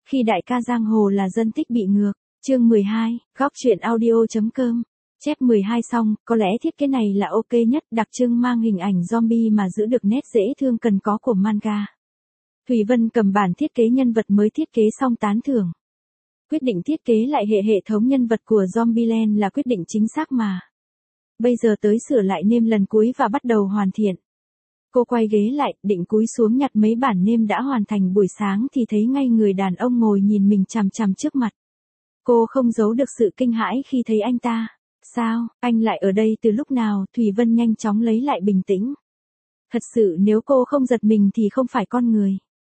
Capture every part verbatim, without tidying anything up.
Khi đại ca giang hồ là dân tích bị ngược, chương mười hai, góc truyện audio.com. Chép mười hai xong, có lẽ thiết kế này là ok nhất, đặc trưng mang hình ảnh zombie mà giữ được nét dễ thương cần có của manga. Thủy Vân cầm bản thiết kế nhân vật mới thiết kế xong tán thưởng. Quyết định thiết kế lại hệ hệ thống nhân vật của Zombieland là quyết định chính xác mà. Bây giờ tới sửa lại name lần cuối và bắt đầu hoàn thiện. Cô quay ghế lại, định cúi xuống nhặt mấy bản name đã hoàn thành buổi sáng thì thấy ngay người đàn ông ngồi nhìn mình chằm chằm trước mặt. Cô không giấu được sự kinh hãi khi thấy anh ta. Sao, anh lại ở đây từ lúc nào? Thủy Vân nhanh chóng lấy lại bình tĩnh. Thật sự nếu cô không giật mình thì không phải con người.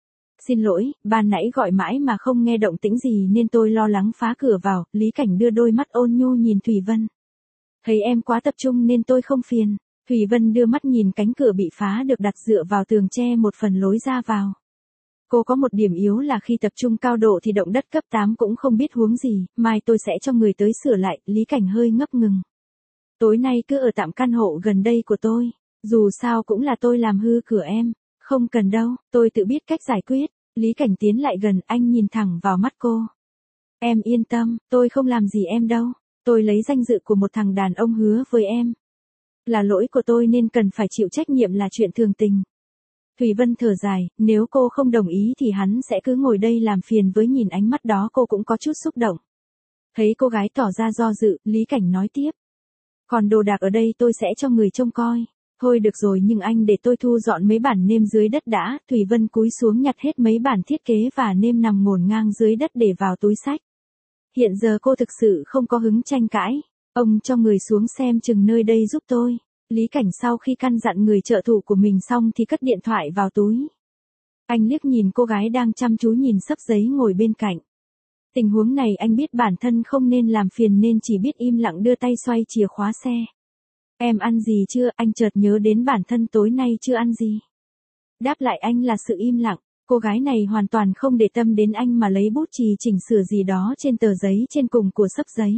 Xin lỗi, ban nãy gọi mãi mà không nghe động tĩnh gì nên tôi lo lắng phá cửa vào. Lý Cảnh đưa đôi mắt ôn nhu nhìn Thủy Vân. Thấy em quá tập trung nên tôi không phiền. Thủy Vân đưa mắt nhìn cánh cửa bị phá được đặt dựa vào tường che một phần lối ra vào. Cô có một điểm yếu là khi tập trung cao độ thì động đất cấp tám cũng không biết huống gì, mai tôi sẽ cho người tới sửa lại. Lý Cảnh hơi ngấp ngừng. Tối nay cứ ở tạm căn hộ gần đây của tôi, dù sao cũng là tôi làm hư cửa em. Không cần đâu, tôi tự biết cách giải quyết. Lý Cảnh tiến lại gần, anh nhìn thẳng vào mắt cô. Em yên tâm, tôi không làm gì em đâu. Tôi lấy danh dự của một thằng đàn ông hứa với em. Là lỗi của tôi nên cần phải chịu trách nhiệm là chuyện thường tình. Thủy Vân thở dài, nếu cô không đồng ý thì hắn sẽ cứ ngồi đây làm phiền với. Nhìn ánh mắt đó cô cũng có chút xúc động. Thấy cô gái tỏ ra do dự, Lý Cảnh nói tiếp. Còn đồ đạc ở đây tôi sẽ cho người trông coi. Thôi được rồi, nhưng anh để tôi thu dọn mấy bản nêm dưới đất đã. Thủy Vân cúi xuống nhặt hết mấy bản thiết kế và nêm nằm ngổn ngang dưới đất để vào túi xách. Hiện giờ cô thực sự không có hứng tranh cãi. Ông cho người xuống xem chừng nơi đây giúp tôi. Lý Cảnh sau khi căn dặn người trợ thủ của mình xong thì cất điện thoại vào túi. Anh liếc nhìn cô gái đang chăm chú nhìn xấp giấy ngồi bên cạnh. Tình huống này anh biết bản thân không nên làm phiền nên chỉ biết im lặng đưa tay xoay chìa khóa xe. Em ăn gì chưa? Anh chợt nhớ đến bản thân tối nay chưa ăn gì. Đáp lại anh là sự im lặng. Cô gái này hoàn toàn không để tâm đến anh mà lấy bút chì chỉnh sửa gì đó trên tờ giấy trên cùng của xấp giấy.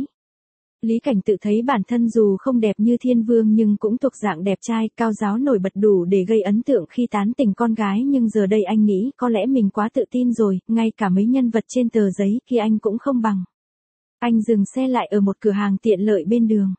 Lý Cảnh tự thấy bản thân dù không đẹp như thiên vương nhưng cũng thuộc dạng đẹp trai, cao ráo nổi bật đủ để gây ấn tượng khi tán tỉnh con gái. Nhưng giờ đây anh nghĩ có lẽ mình quá tự tin rồi, ngay cả mấy nhân vật trên tờ giấy kia anh cũng không bằng. Anh dừng xe lại ở một cửa hàng tiện lợi bên đường.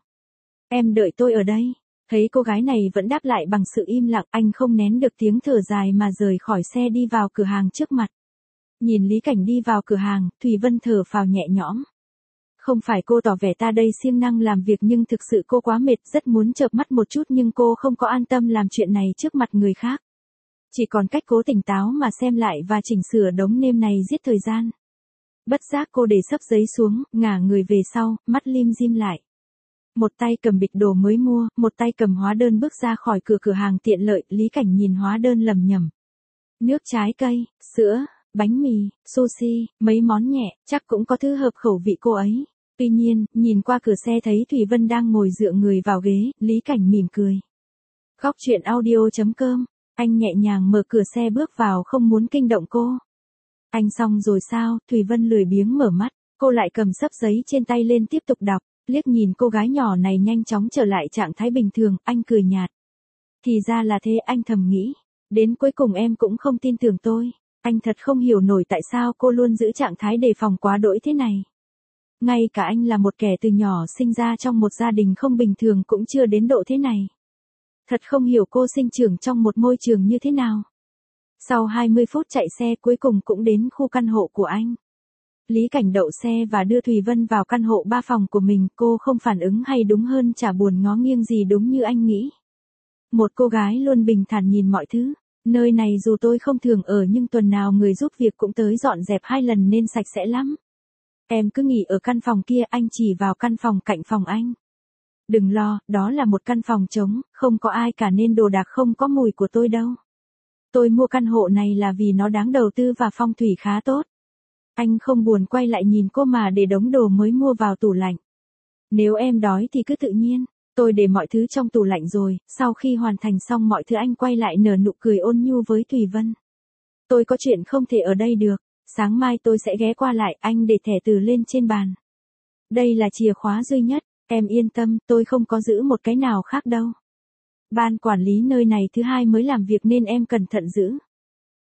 Em đợi tôi ở đây. Thấy cô gái này vẫn đáp lại bằng sự im lặng, anh không nén được tiếng thở dài mà rời khỏi xe đi vào cửa hàng trước mặt. Nhìn Lý Cảnh đi vào cửa hàng, Thủy Vân thở phào nhẹ nhõm. Không phải cô tỏ vẻ ta đây siêng năng làm việc nhưng thực sự cô quá mệt, rất muốn chợp mắt một chút nhưng cô không có an tâm làm chuyện này trước mặt người khác. Chỉ còn cách cố tỉnh táo mà xem lại và chỉnh sửa đống nêm này giết thời gian. Bất giác cô để xấp giấy xuống, ngả người về sau, mắt lim dim lại. Một tay cầm bịch đồ mới mua, một tay cầm hóa đơn bước ra khỏi cửa cửa hàng tiện lợi. Lý Cảnh nhìn hóa đơn lầm nhầm. Nước trái cây, sữa, bánh mì, sushi, mấy món nhẹ, chắc cũng có thứ hợp khẩu vị cô ấy. Tuy nhiên, nhìn qua cửa xe thấy Thủy Vân đang ngồi dựa người vào ghế, Lý Cảnh mỉm cười. Góc truyện audio.com, anh nhẹ nhàng mở cửa xe bước vào không muốn kinh động cô. Anh xong rồi sao? Thủy Vân lười biếng mở mắt, cô lại cầm xấp giấy trên tay lên tiếp tục đọc, liếc nhìn cô gái nhỏ này nhanh chóng trở lại trạng thái bình thường, anh cười nhạt. Thì ra là thế, anh thầm nghĩ, đến cuối cùng em cũng không tin tưởng tôi. Anh thật không hiểu nổi tại sao cô luôn giữ trạng thái đề phòng quá đỗi thế này. Ngay cả anh là một kẻ từ nhỏ sinh ra trong một gia đình không bình thường cũng chưa đến độ thế này. Thật không hiểu cô sinh trưởng trong một môi trường như thế nào. Sau hai mươi phút chạy xe cuối cùng cũng đến khu căn hộ của anh. Lý Cảnh đậu xe và đưa Thủy Vân vào căn hộ ba phòng của mình. Cô không phản ứng hay đúng hơn chả buồn ngó nghiêng gì, đúng như anh nghĩ. Một cô gái luôn bình thản nhìn mọi thứ. Nơi này dù tôi không thường ở nhưng tuần nào người giúp việc cũng tới dọn dẹp hai lần nên sạch sẽ lắm. Em cứ nghỉ ở căn phòng kia, anh chỉ vào căn phòng cạnh phòng anh. Đừng lo, đó là một căn phòng trống, không có ai cả nên đồ đạc không có mùi của tôi đâu. Tôi mua căn hộ này là vì nó đáng đầu tư và phong thủy khá tốt. Anh không buồn quay lại nhìn cô mà để đống đồ mới mua vào tủ lạnh. Nếu em đói thì cứ tự nhiên, tôi để mọi thứ trong tủ lạnh rồi. Sau khi hoàn thành xong mọi thứ anh quay lại nở nụ cười ôn nhu với Thủy Vân. Tôi có chuyện không thể ở đây được. Sáng mai tôi sẽ ghé qua lại, anh để thẻ từ lên trên bàn. Đây là chìa khóa duy nhất, em yên tâm, tôi không có giữ một cái nào khác đâu. Ban quản lý nơi này thứ hai mới làm việc nên em cẩn thận giữ.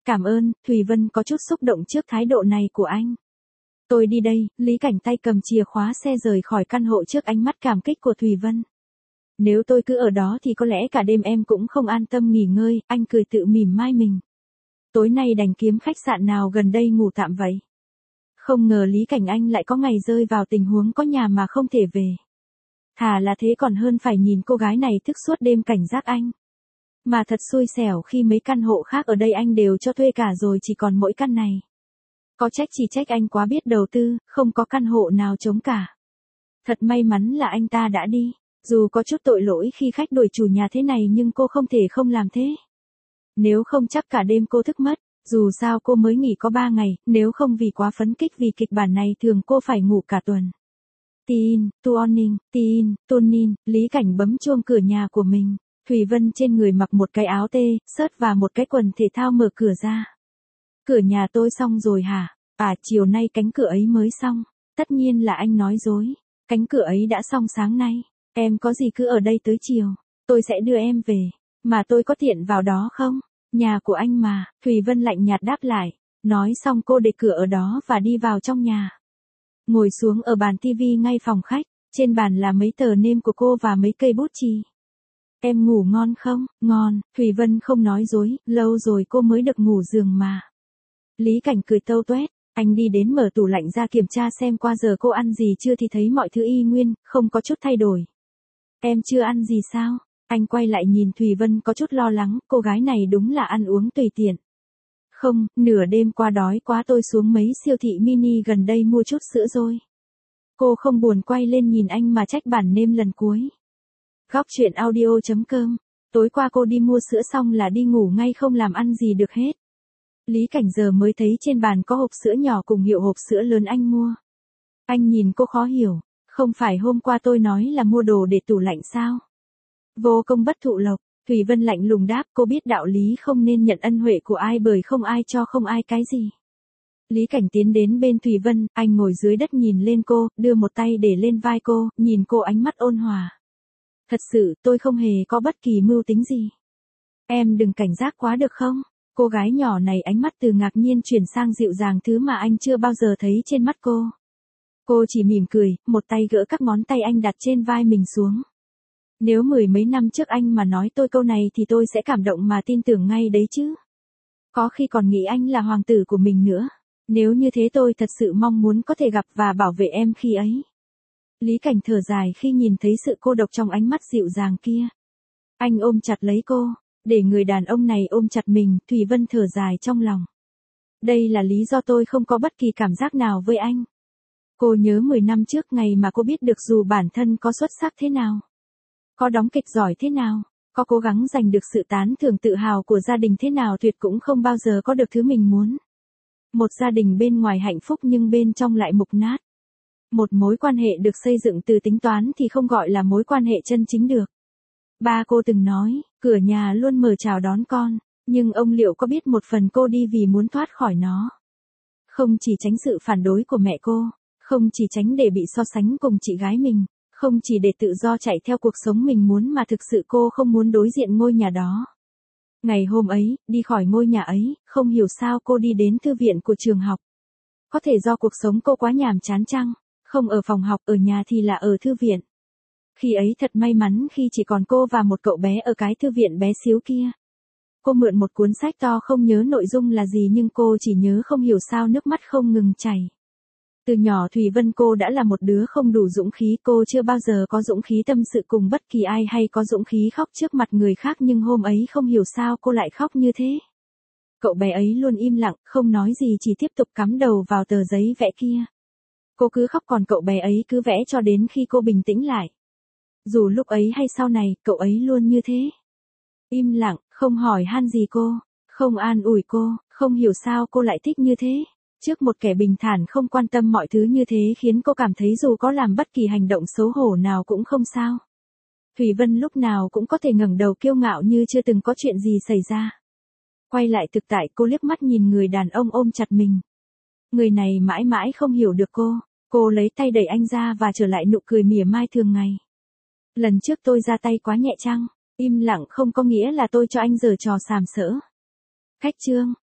Cảm ơn, Thùy Vân có chút xúc động trước thái độ này của anh. Tôi đi đây, Lý Cảnh tay cầm chìa khóa xe rời khỏi căn hộ trước ánh mắt cảm kích của Thùy Vân. Nếu tôi cứ ở đó thì có lẽ cả đêm em cũng không an tâm nghỉ ngơi, anh cười tự mỉm mai mình. Tối nay đành kiếm khách sạn nào gần đây ngủ tạm vậy. Không ngờ Lý Cảnh Anh lại có ngày rơi vào tình huống có nhà mà không thể về. Thà là thế còn hơn phải nhìn cô gái này thức suốt đêm cảnh giác anh. Mà thật xui xẻo khi mấy căn hộ khác ở đây anh đều cho thuê cả rồi, chỉ còn mỗi căn này. Có trách chỉ trách anh quá biết đầu tư, không có căn hộ nào trống cả. Thật may mắn là anh ta đã đi. Dù có chút tội lỗi khi khách đuổi chủ nhà thế này nhưng cô không thể không làm thế. Nếu không chắc cả đêm cô thức mất, dù sao cô mới nghỉ có ba ngày, nếu không vì quá phấn kích vì kịch bản này thường cô phải ngủ cả tuần. Tin, tuoning, tin, tunin, Lý Cảnh bấm chuông cửa nhà của mình. Thùy Vân trên người mặc một cái áo tê, sớt và một cái quần thể thao mở cửa ra. Cửa nhà tôi xong rồi hả? À, chiều nay cánh cửa ấy mới xong. Tất nhiên là anh nói dối. Cánh cửa ấy đã xong sáng nay. Em có gì cứ ở đây tới chiều. Tôi sẽ đưa em về. Mà tôi có tiện vào đó không? Nhà của anh mà. Thùy Vân lạnh nhạt đáp lại. Nói xong cô để cửa ở đó và đi vào trong nhà. Ngồi xuống ở bàn tivi ngay phòng khách. Trên bàn là mấy tờ nêm của cô và mấy cây bút chì. Em ngủ ngon không? Ngon. Thùy Vân không nói dối. Lâu rồi cô mới được ngủ giường mà. Lý Cảnh cười tâu tuét. Anh đi đến mở tủ lạnh ra kiểm tra xem qua giờ cô ăn gì chưa thì thấy mọi thứ y nguyên, không có chút thay đổi. Em chưa ăn gì sao? Anh quay lại nhìn Thùy Vân có chút lo lắng, cô gái này đúng là ăn uống tùy tiện. Không, nửa đêm qua đói quá tôi xuống mấy siêu thị mini gần đây mua chút sữa rồi. Cô không buồn quay lên nhìn anh mà trách bản nêm lần cuối. Góc chuyện audio chấm com. Tối qua cô đi mua sữa xong là đi ngủ ngay không làm ăn gì được hết. Lý Cảnh giờ mới thấy trên bàn có hộp sữa nhỏ cùng hiệu hộp sữa lớn anh mua. Anh nhìn cô khó hiểu, không phải hôm qua tôi nói là mua đồ để tủ lạnh sao? Vô công bất thụ lộc, Thùy Vân lạnh lùng đáp, cô biết đạo lý không nên nhận ân huệ của ai bởi không ai cho không ai cái gì. Lý Cảnh tiến đến bên Thùy Vân, anh ngồi dưới đất nhìn lên cô, đưa một tay để lên vai cô, nhìn cô ánh mắt ôn hòa. Thật sự, tôi không hề có bất kỳ mưu tính gì. Em đừng cảnh giác quá được không? Cô gái nhỏ này ánh mắt từ ngạc nhiên chuyển sang dịu dàng, thứ mà anh chưa bao giờ thấy trên mắt cô. Cô chỉ mỉm cười, một tay gỡ các ngón tay anh đặt trên vai mình xuống. Nếu mười mấy năm trước anh mà nói tôi câu này thì tôi sẽ cảm động mà tin tưởng ngay đấy chứ. Có khi còn nghĩ anh là hoàng tử của mình nữa. Nếu như thế tôi thật sự mong muốn có thể gặp và bảo vệ em khi ấy. Lý Cảnh thở dài khi nhìn thấy sự cô độc trong ánh mắt dịu dàng kia. Anh ôm chặt lấy cô. Để người đàn ông này ôm chặt mình, Thùy Vân thở dài trong lòng. Đây là lý do tôi không có bất kỳ cảm giác nào với anh. Cô nhớ mười năm trước ngày mà cô biết được dù bản thân có xuất sắc thế nào, có đóng kịch giỏi thế nào, có cố gắng giành được sự tán thưởng tự hào của gia đình thế nào tuyệt cũng không bao giờ có được thứ mình muốn. Một gia đình bên ngoài hạnh phúc nhưng bên trong lại mục nát. Một mối quan hệ được xây dựng từ tính toán thì không gọi là mối quan hệ chân chính được. Ba cô từng nói, cửa nhà luôn mở chào đón con, nhưng ông liệu có biết một phần cô đi vì muốn thoát khỏi nó. Không chỉ tránh sự phản đối của mẹ cô, không chỉ tránh để bị so sánh cùng chị gái mình, không chỉ để tự do chạy theo cuộc sống mình muốn mà thực sự cô không muốn đối diện ngôi nhà đó. Ngày hôm ấy, đi khỏi ngôi nhà ấy, không hiểu sao cô đi đến thư viện của trường học. Có thể do cuộc sống cô quá nhàm chán chăng, không ở phòng học ở nhà thì là ở thư viện. Khi ấy thật may mắn khi chỉ còn cô và một cậu bé ở cái thư viện bé xíu kia. Cô mượn một cuốn sách to không nhớ nội dung là gì nhưng cô chỉ nhớ không hiểu sao nước mắt không ngừng chảy. Từ nhỏ Thùy Vân cô đã là một đứa không đủ dũng khí, cô chưa bao giờ có dũng khí tâm sự cùng bất kỳ ai hay có dũng khí khóc trước mặt người khác nhưng hôm ấy không hiểu sao cô lại khóc như thế. Cậu bé ấy luôn im lặng, không nói gì chỉ tiếp tục cắm đầu vào tờ giấy vẽ kia. Cô cứ khóc còn cậu bé ấy cứ vẽ cho đến khi cô bình tĩnh lại. Dù lúc ấy hay sau này, cậu ấy luôn như thế. Im lặng, không hỏi han gì cô, không an ủi cô, không hiểu sao cô lại thích như thế. Trước một kẻ bình thản không quan tâm mọi thứ như thế khiến cô cảm thấy dù có làm bất kỳ hành động xấu hổ nào cũng không sao. Thùy Vân lúc nào cũng có thể ngẩng đầu kiêu ngạo như chưa từng có chuyện gì xảy ra. Quay lại thực tại cô liếc mắt nhìn người đàn ông ôm chặt mình. Người này mãi mãi không hiểu được cô, cô lấy tay đẩy anh ra và trở lại nụ cười mỉa mai thường ngày. Lần trước tôi ra tay quá nhẹ chăng? Im lặng không có nghĩa là tôi cho anh giở trò sàm sỡ. Khách trương,